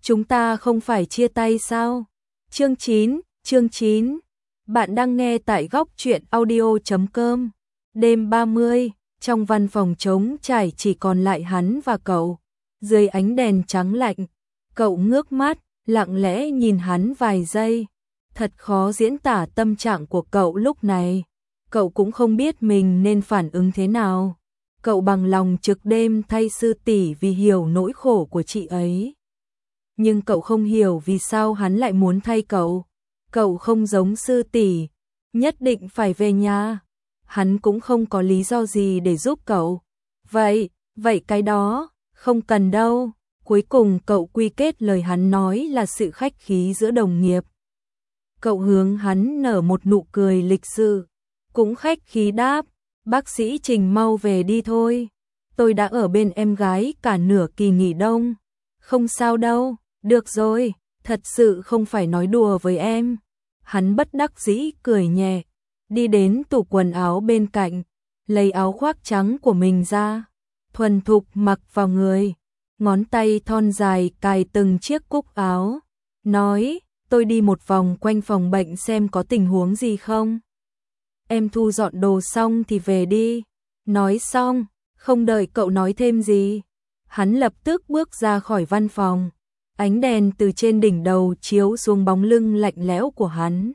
chúng ta không phải chia tay sao? Chương 9. Bạn đang nghe tại góc truyện audio.com. Đêm 30, trong văn phòng trống trải chỉ còn lại hắn và cậu. Dưới ánh đèn trắng lạnh, cậu ngước mắt, lặng lẽ nhìn hắn vài giây. Thật khó diễn tả tâm trạng của cậu lúc này. Cậu cũng không biết mình nên phản ứng thế nào. Cậu bằng lòng trực đêm thay sư tỷ vì hiểu nỗi khổ của chị ấy. Nhưng cậu không hiểu vì sao hắn lại muốn thay cậu. Cậu không giống sư tỷ, nhất định phải về nhà. Hắn cũng không có lý do gì để giúp cậu. Vậy cái đó, không cần đâu. Cuối cùng cậu quy kết lời hắn nói là sự khách khí giữa đồng nghiệp. Cậu hướng hắn nở một nụ cười lịch sự, cũng khách khí đáp, bác sĩ Trình mau về đi thôi. Tôi đã ở bên em gái cả nửa kỳ nghỉ đông. Không sao đâu, được rồi, thật sự không phải nói đùa với em. Hắn bất đắc dĩ cười nhẹ, đi đến tủ quần áo bên cạnh, lấy áo khoác trắng của mình ra, thuần thục mặc vào người, ngón tay thon dài cài từng chiếc cúc áo, nói, tôi đi một vòng quanh phòng bệnh xem có tình huống gì không. Em thu dọn đồ xong thì về đi. Nói xong, không đợi cậu nói thêm gì, hắn lập tức bước ra khỏi văn phòng. Ánh đèn từ trên đỉnh đầu chiếu xuống bóng lưng lạnh lẽo của hắn.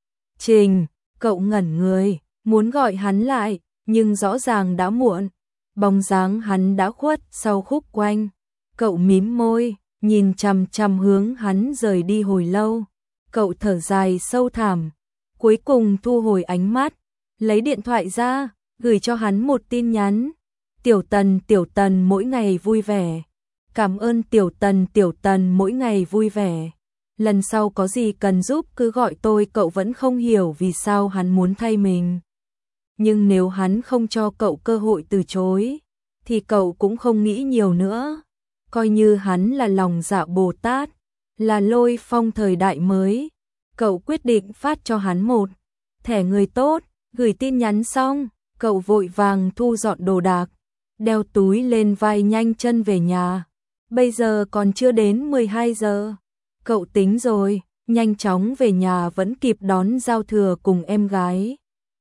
Trình, cậu ngẩn người, muốn gọi hắn lại, nhưng rõ ràng đã muộn. Bóng dáng hắn đã khuất sau khúc quanh. Cậu mím môi, nhìn chằm chằm hướng hắn rời đi hồi lâu. Cậu thở dài sâu thẳm, cuối cùng thu hồi ánh mắt, lấy điện thoại ra, gửi cho hắn một tin nhắn. Tiểu Tần mỗi ngày vui vẻ. Cảm ơn Tiểu Tần mỗi ngày vui vẻ. Lần sau có gì cần giúp cứ gọi tôi. Cậu vẫn không hiểu vì sao hắn muốn thay mình. Nhưng nếu hắn không cho cậu cơ hội từ chối, thì cậu cũng không nghĩ nhiều nữa. Coi như hắn là lòng dạ Bồ Tát, là Lôi Phong thời đại mới. Cậu quyết định phát cho hắn một thẻ người tốt. Gửi tin nhắn xong, cậu vội vàng thu dọn đồ đạc, đeo túi lên vai nhanh chân về nhà. Bây giờ còn chưa đến 12 giờ. Cậu tính rồi, nhanh chóng về nhà vẫn kịp đón giao thừa cùng em gái.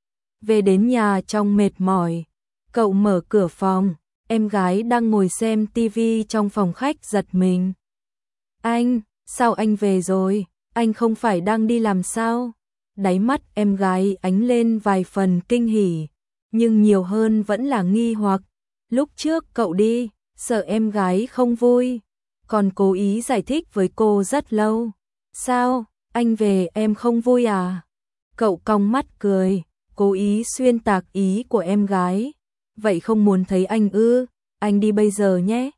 Về đến nhà trong mệt mỏi, cậu mở cửa phòng, em gái đang ngồi xem tivi trong phòng khách giật mình. Anh, sao anh về rồi? Anh không phải đang đi làm sao? Đáy mắt em gái ánh lên vài phần kinh hỉ, nhưng nhiều hơn vẫn là nghi hoặc. Lúc trước cậu đi, sợ em gái không vui, còn cố ý giải thích với cô rất lâu. Sao, anh về em không vui à? Cậu cong mắt cười, cố ý xuyên tạc ý của em gái. Vậy không muốn thấy anh ư? Anh đi bây giờ nhé.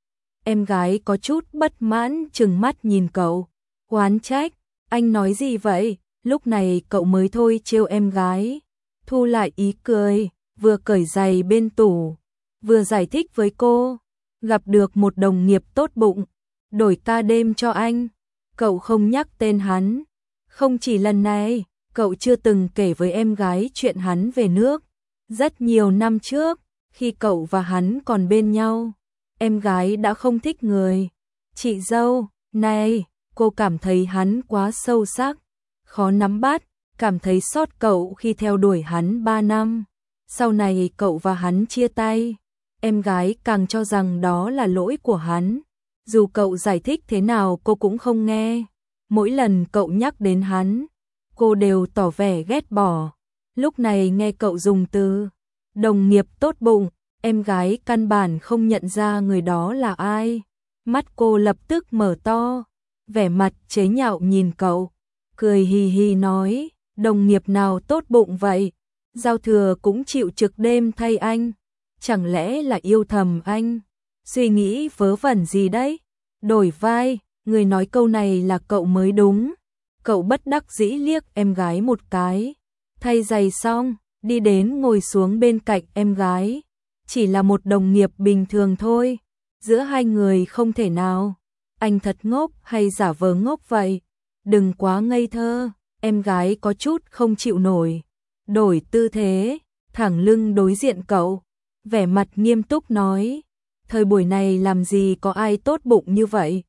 Em gái có chút bất mãn trừng mắt nhìn cậu, oán trách, anh nói gì vậy? Lúc này cậu mới thôi trêu em gái, thu lại ý cười, vừa cởi giày bên tủ, vừa giải thích với cô, gặp được một đồng nghiệp tốt bụng, đổi ca đêm cho anh. Cậu không nhắc tên hắn, không chỉ lần này, cậu chưa từng kể với em gái chuyện hắn về nước. Rất nhiều năm trước, khi cậu và hắn còn bên nhau, em gái đã không thích người chị dâu này, cô cảm thấy hắn quá sâu sắc, khó nắm bắt, cảm thấy xót cậu khi theo đuổi hắn 3 năm. Sau này cậu và hắn chia tay, em gái càng cho rằng đó là lỗi của hắn. Dù cậu giải thích thế nào cô cũng không nghe. Mỗi lần cậu nhắc đến hắn, cô đều tỏ vẻ ghét bỏ. Lúc này nghe cậu dùng từ đồng nghiệp tốt bụng, em gái căn bản không nhận ra người đó là ai. Mắt cô lập tức mở to, vẻ mặt chế nhạo nhìn cậu, cười hì hì nói, đồng nghiệp nào tốt bụng vậy? Giao thừa cũng chịu trực đêm thay anh, chẳng lẽ là yêu thầm anh? Suy nghĩ vớ vẩn gì đấy? Đổi vai, người nói câu này là cậu mới đúng. Cậu bất đắc dĩ liếc em gái một cái, thay giày xong, đi đến ngồi xuống bên cạnh em gái. Chỉ là một đồng nghiệp bình thường thôi, giữa hai người không thể nào. Anh thật ngốc hay giả vờ ngốc vậy? Đừng quá ngây thơ. Em gái có chút không chịu nổi, đổi tư thế, thẳng lưng đối diện cậu, vẻ mặt nghiêm túc nói, thời buổi này làm gì có ai tốt bụng như vậy,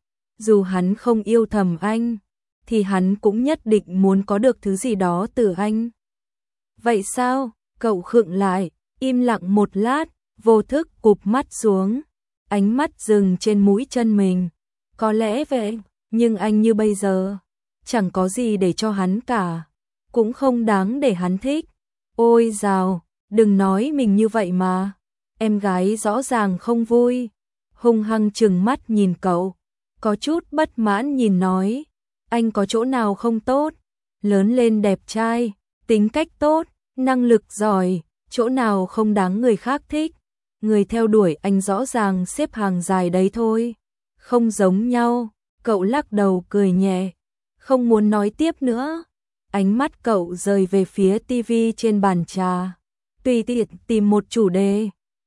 dù hắn không yêu thầm anh, thì hắn cũng nhất định muốn có được thứ gì đó từ anh. Vậy sao? Cậu khựng lại, im lặng một lát, vô thức cụp mắt xuống, ánh mắt dừng trên mũi chân mình. Có lẽ vậy, nhưng anh như bây giờ, chẳng có gì để cho hắn cả, cũng không đáng để hắn thích. Ôi dào, đừng nói mình như vậy mà. Em gái rõ ràng không vui, hung hăng trừng mắt nhìn cậu, có chút bất mãn nhìn nói, anh có chỗ nào không tốt? Lớn lên đẹp trai, tính cách tốt, năng lực giỏi, chỗ nào không đáng người khác thích? Người theo đuổi anh rõ ràng xếp hàng dài đấy thôi. Không giống nhau, cậu lắc đầu cười nhẹ, không muốn nói tiếp nữa. Ánh mắt cậu rời về phía tivi trên bàn trà, tùy tiện tìm một chủ đề.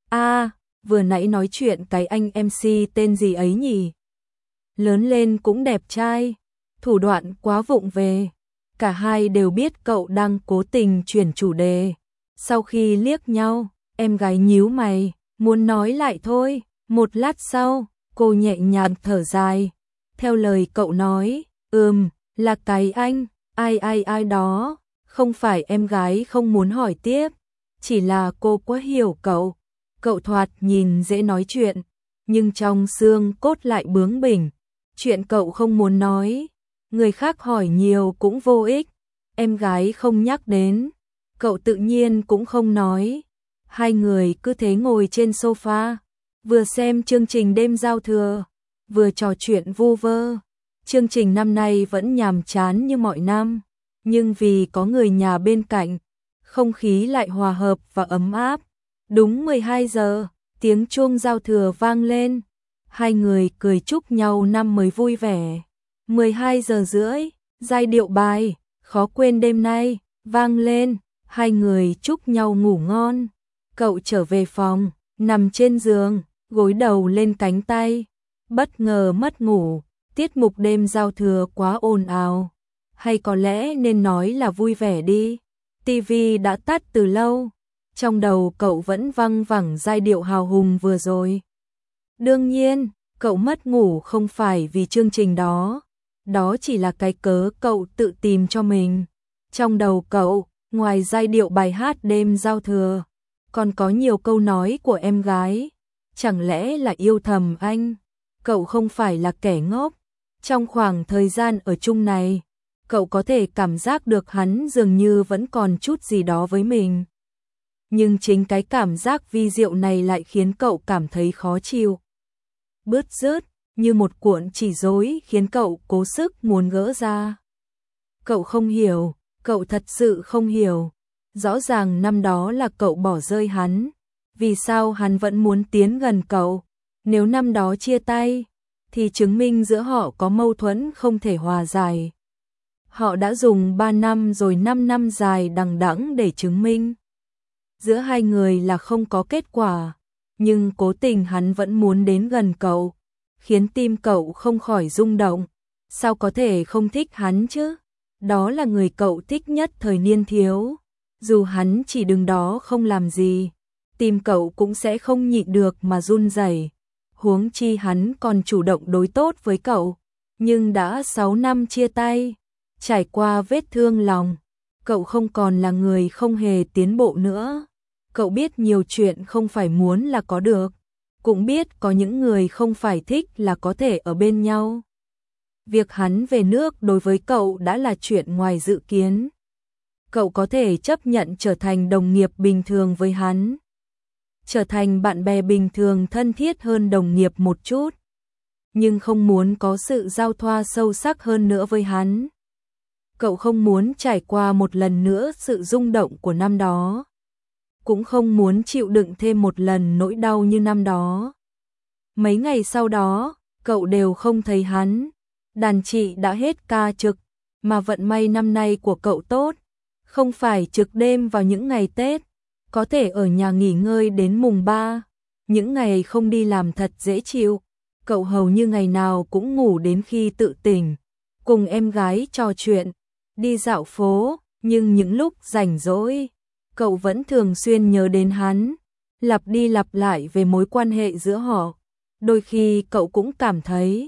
Vừa nãy nói chuyện cái anh MC tên gì ấy nhỉ? Lớn lên cũng đẹp trai, thủ đoạn quá vụng về. Cả hai đều biết cậu đang cố tình chuyển chủ đề. Sau khi liếc nhau, em gái nhíu mày, muốn nói lại thôi. Một lát sau, cô nhẹ nhàng thở dài. Theo lời cậu nói, là cái anh, ai đó. Không phải em gái không muốn hỏi tiếp, chỉ là cô quá hiểu cậu. Cậu thoạt nhìn dễ nói chuyện, nhưng trong xương cốt lại bướng bỉnh. Chuyện cậu không muốn nói, người khác hỏi nhiều cũng vô ích. Em gái không nhắc đến, cậu tự nhiên cũng không nói. Hai người cứ thế ngồi trên sofa, vừa xem chương trình đêm giao thừa, vừa trò chuyện vu vơ. Chương trình năm nay vẫn nhàm chán như mọi năm, nhưng vì có người nhà bên cạnh, không khí lại hòa hợp và ấm áp. Đúng 12 giờ, tiếng chuông giao thừa vang lên. Hai người cười chúc nhau năm mới vui vẻ. 12 giờ rưỡi, giai điệu bài Khó quên đêm nay vang lên, hai người chúc nhau ngủ ngon. Cậu trở về phòng, nằm trên giường, gối đầu lên cánh tay, bất ngờ mất ngủ. Tiết mục đêm giao thừa quá ồn ào, hay có lẽ nên nói là vui vẻ đi. TV đã tắt từ lâu, trong đầu cậu vẫn văng vẳng giai điệu hào hùng vừa rồi. Đương nhiên, cậu mất ngủ không phải vì chương trình đó, đó chỉ là cái cớ cậu tự tìm cho mình. Trong đầu cậu, ngoài giai điệu bài hát đêm giao thừa, còn có nhiều câu nói của em gái. Chẳng lẽ là yêu thầm anh? Cậu không phải là kẻ ngốc. Trong khoảng thời gian ở chung này, cậu có thể cảm giác được hắn dường như vẫn còn chút gì đó với mình. Nhưng chính cái cảm giác vi diệu này lại khiến cậu cảm thấy khó chịu. Bứt rứt, như một cuộn chỉ rối khiến cậu cố sức muốn gỡ ra. Cậu không hiểu, cậu thật sự không hiểu. Rõ ràng năm đó là cậu bỏ rơi hắn. Vì sao hắn vẫn muốn tiến gần cậu? Nếu năm đó chia tay, thì chứng minh giữa họ có mâu thuẫn không thể hòa giải. Họ đã dùng 3 năm rồi 5 năm dài đằng đẵng để chứng minh giữa hai người là không có kết quả, nhưng cố tình hắn vẫn muốn đến gần cậu, khiến tim cậu không khỏi rung động. Sao có thể không thích hắn chứ? Đó là người cậu thích nhất thời niên thiếu. Dù hắn chỉ đứng đó không làm gì, tim cậu cũng sẽ không nhịn được mà run rẩy. Huống chi hắn còn chủ động đối tốt với cậu. Nhưng đã 6 năm chia tay, trải qua vết thương lòng, cậu không còn là người không hề tiến bộ nữa. Cậu biết nhiều chuyện không phải muốn là có được, cũng biết có những người không phải thích là có thể ở bên nhau. Việc hắn về nước đối với cậu đã là chuyện ngoài dự kiến. Cậu có thể chấp nhận trở thành đồng nghiệp bình thường với hắn, trở thành bạn bè bình thường thân thiết hơn đồng nghiệp một chút, nhưng không muốn có sự giao thoa sâu sắc hơn nữa với hắn. Cậu không muốn trải qua một lần nữa sự rung động của năm đó, cũng không muốn chịu đựng thêm một lần nỗi đau như năm đó. Mấy ngày sau đó, cậu đều không thấy hắn. Đàn chị đã hết ca trực, mà vận may năm nay của cậu tốt, không phải trực đêm vào những ngày Tết, có thể ở nhà nghỉ ngơi đến mùng 3. Những ngày không đi làm thật dễ chịu, cậu hầu như ngày nào cũng ngủ đến khi tự tỉnh, cùng em gái trò chuyện, đi dạo phố, nhưng những lúc rảnh rỗi, cậu vẫn thường xuyên nhớ đến hắn, lặp đi lặp lại về mối quan hệ giữa họ. Đôi khi cậu cũng cảm thấy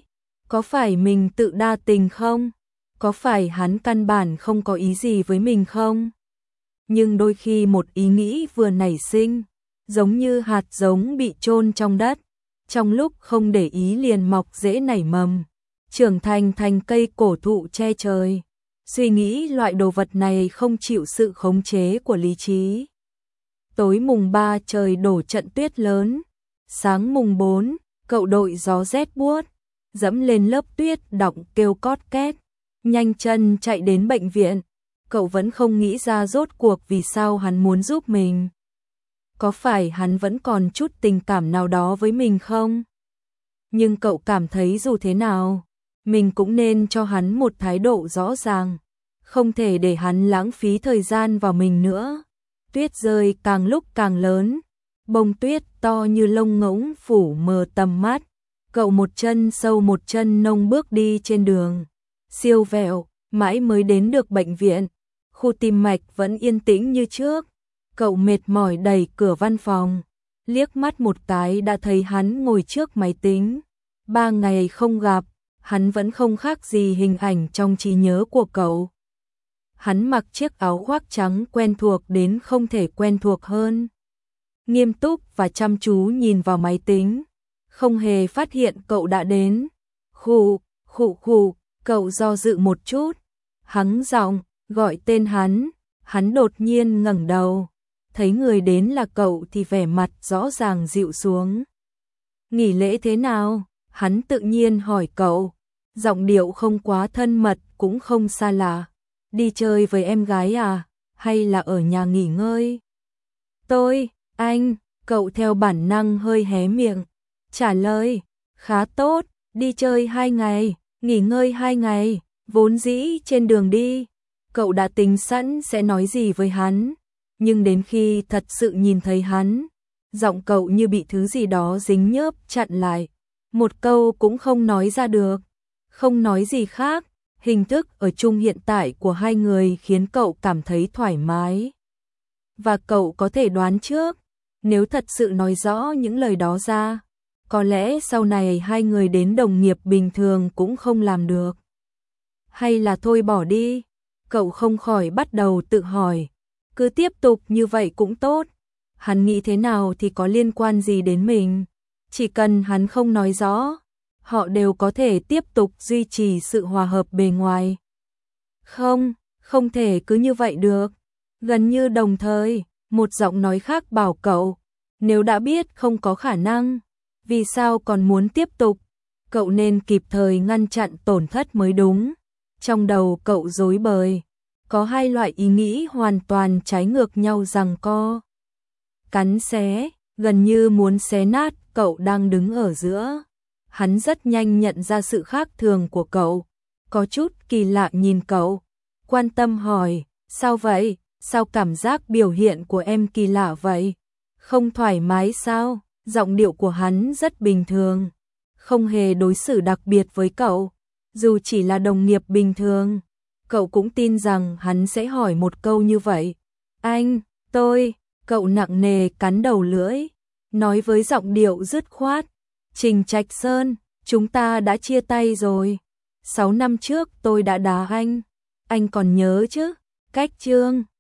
Có phải mình tự đa tình không? Có phải hắn căn bản không có ý gì với mình không? Nhưng đôi khi một ý nghĩ vừa nảy sinh, giống như hạt giống bị chôn trong đất, trong lúc không để ý liền mọc rễ nảy mầm, trưởng thành thành cây cổ thụ che trời. Suy nghĩ loại đồ vật này không chịu sự khống chế của lý trí. Tối mùng 3 trời đổ trận tuyết lớn, sáng mùng 4, cậu đội gió rét buốt, dẫm lên lớp tuyết đọng kêu cót két, nhanh chân chạy đến bệnh viện. Cậu vẫn không nghĩ ra rốt cuộc vì sao hắn muốn giúp mình. Có phải hắn vẫn còn chút tình cảm nào đó với mình không? Nhưng cậu cảm thấy dù thế nào, mình cũng nên cho hắn một thái độ rõ ràng, không thể để hắn lãng phí thời gian vào mình nữa. Tuyết rơi càng lúc càng lớn, bông tuyết to như lông ngỗng phủ mờ tầm mắt. Cậu một chân sâu một chân nông bước đi trên đường, siêu vẹo, mãi mới đến được bệnh viện. Khu tim mạch vẫn yên tĩnh như trước. Cậu mệt mỏi đẩy cửa văn phòng, liếc mắt một cái đã thấy hắn ngồi trước máy tính. 3 ngày không gặp, hắn vẫn không khác gì hình ảnh trong trí nhớ của cậu. Hắn mặc chiếc áo khoác trắng quen thuộc đến không thể quen thuộc hơn. Nghiêm túc và chăm chú nhìn vào máy tính, không hề phát hiện cậu đã đến. Khụ, cậu do dự một chút, hắng giọng gọi tên hắn đột nhiên ngẩng đầu, thấy người đến là cậu thì vẻ mặt rõ ràng dịu xuống. Nghỉ lễ thế nào? Hắn tự nhiên hỏi cậu, giọng điệu không quá thân mật cũng không xa lạ. Đi chơi với em gái à, hay là ở nhà nghỉ ngơi? Anh, cậu theo bản năng hơi hé miệng, trả lời, khá tốt, đi chơi 2 ngày, nghỉ ngơi 2 ngày, vốn dĩ trên đường đi. Cậu đã tính sẵn sẽ nói gì với hắn, nhưng đến khi thật sự nhìn thấy hắn, giọng cậu như bị thứ gì đó dính nhớp chặn lại, một câu cũng không nói ra được. Không nói gì khác, hình thức ở chung hiện tại của hai người khiến cậu cảm thấy thoải mái. Và cậu có thể đoán trước, nếu thật sự nói rõ những lời đó ra, có lẽ sau này hai người đến đồng nghiệp bình thường cũng không làm được. Hay là thôi bỏ đi? Cậu không khỏi bắt đầu tự hỏi, cứ tiếp tục như vậy cũng tốt. Hắn nghĩ thế nào thì có liên quan gì đến mình? Chỉ cần hắn không nói rõ, họ đều có thể tiếp tục duy trì sự hòa hợp bề ngoài. Không thể cứ như vậy được. Gần như đồng thời, một giọng nói khác bảo cậu, nếu đã biết không có khả năng, vì sao còn muốn tiếp tục? Cậu nên kịp thời ngăn chặn tổn thất mới đúng. Trong đầu cậu rối bời, có hai loại ý nghĩ hoàn toàn trái ngược nhau giằng co. Cắn xé, gần như muốn xé nát cậu đang đứng ở giữa. Hắn rất nhanh nhận ra sự khác thường của cậu, có chút kỳ lạ nhìn cậu, quan tâm hỏi, sao vậy? Sao cảm giác biểu hiện của em kỳ lạ vậy? Không thoải mái sao? Giọng điệu của hắn rất bình thường, không hề đối xử đặc biệt với cậu, dù chỉ là đồng nghiệp bình thường. Cậu cũng tin rằng hắn sẽ hỏi một câu như vậy. Cậu nặng nề cắn đầu lưỡi, nói với giọng điệu dứt khoát. Trình Trạch Sơn, chúng ta đã chia tay rồi. 6 năm trước tôi đã đá anh còn nhớ chứ? Cách chương